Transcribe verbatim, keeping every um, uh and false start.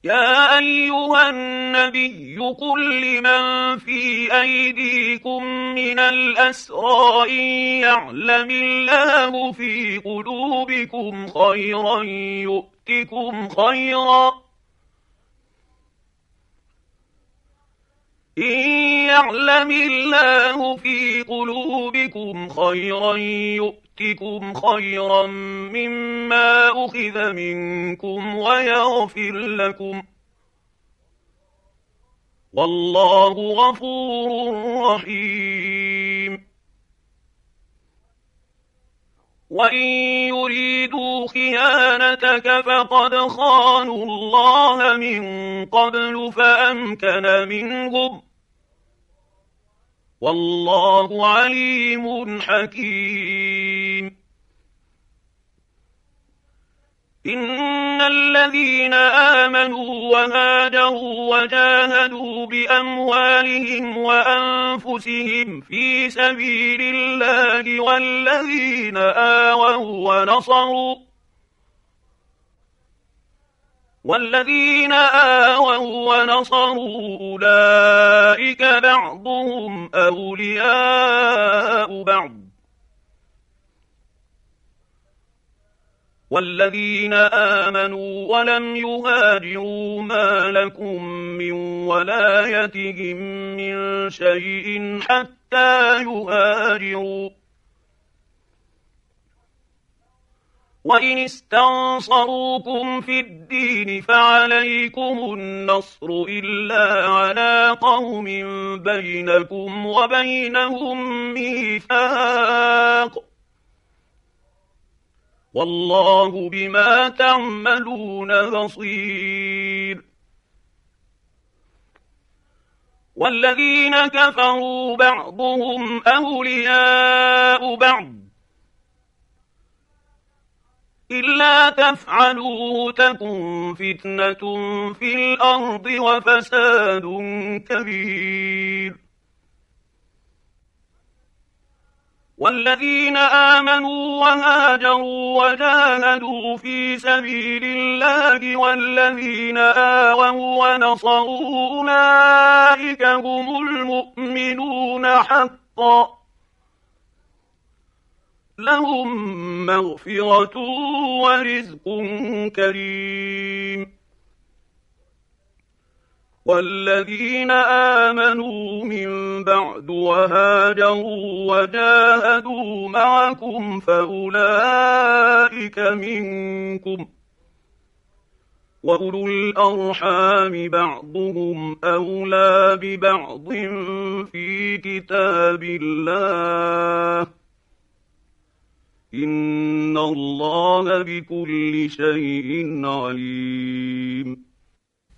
يا أيها النبي قل لمن في أيديكم من الأسرى إن يعلم الله في قلوبكم خيرا يؤتكم خيرا إن يعلم الله في قلوبكم خيرا يؤتكم خيرا مما أخذ منكم ويغفر لكم والله غفور رحيم. وإن يريدوا خيانتك فقد خانوا الله من قبل فأمكن منهم والله عليم حكيم. إن الذين آمنوا وهاجروا وجاهدوا بأموالهم وأنفسهم في سبيل الله والذين آووا ونصروا والذين آووا ونصروا أولئك بعضهم أولياء بعض والذين آمنوا ولم يهاجروا ما لكم من ولايتهم من شيء حتى يهاجروا وإن استنصروكم في الدين فعليكم النصر إلا على قوم بينكم وبينهم ميثاق والله بما تعملون بصير. والذين كفروا بعضهم أولياء بعض إلا تفعلوا تكن فتنة في الأرض وفساد كبير. والذين آمنوا وهاجروا وجاهدوا في سبيل الله والذين آووا ونصروا أولئك هم المؤمنون حقا لهم مغفرة ورزق كريم. والذين آمنوا من بعد وهاجروا وجاهدوا معكم فأولئك منكم وأولو الأرحام بعضهم أولى ببعض في كتاب الله إن الله بكل شيء عليم.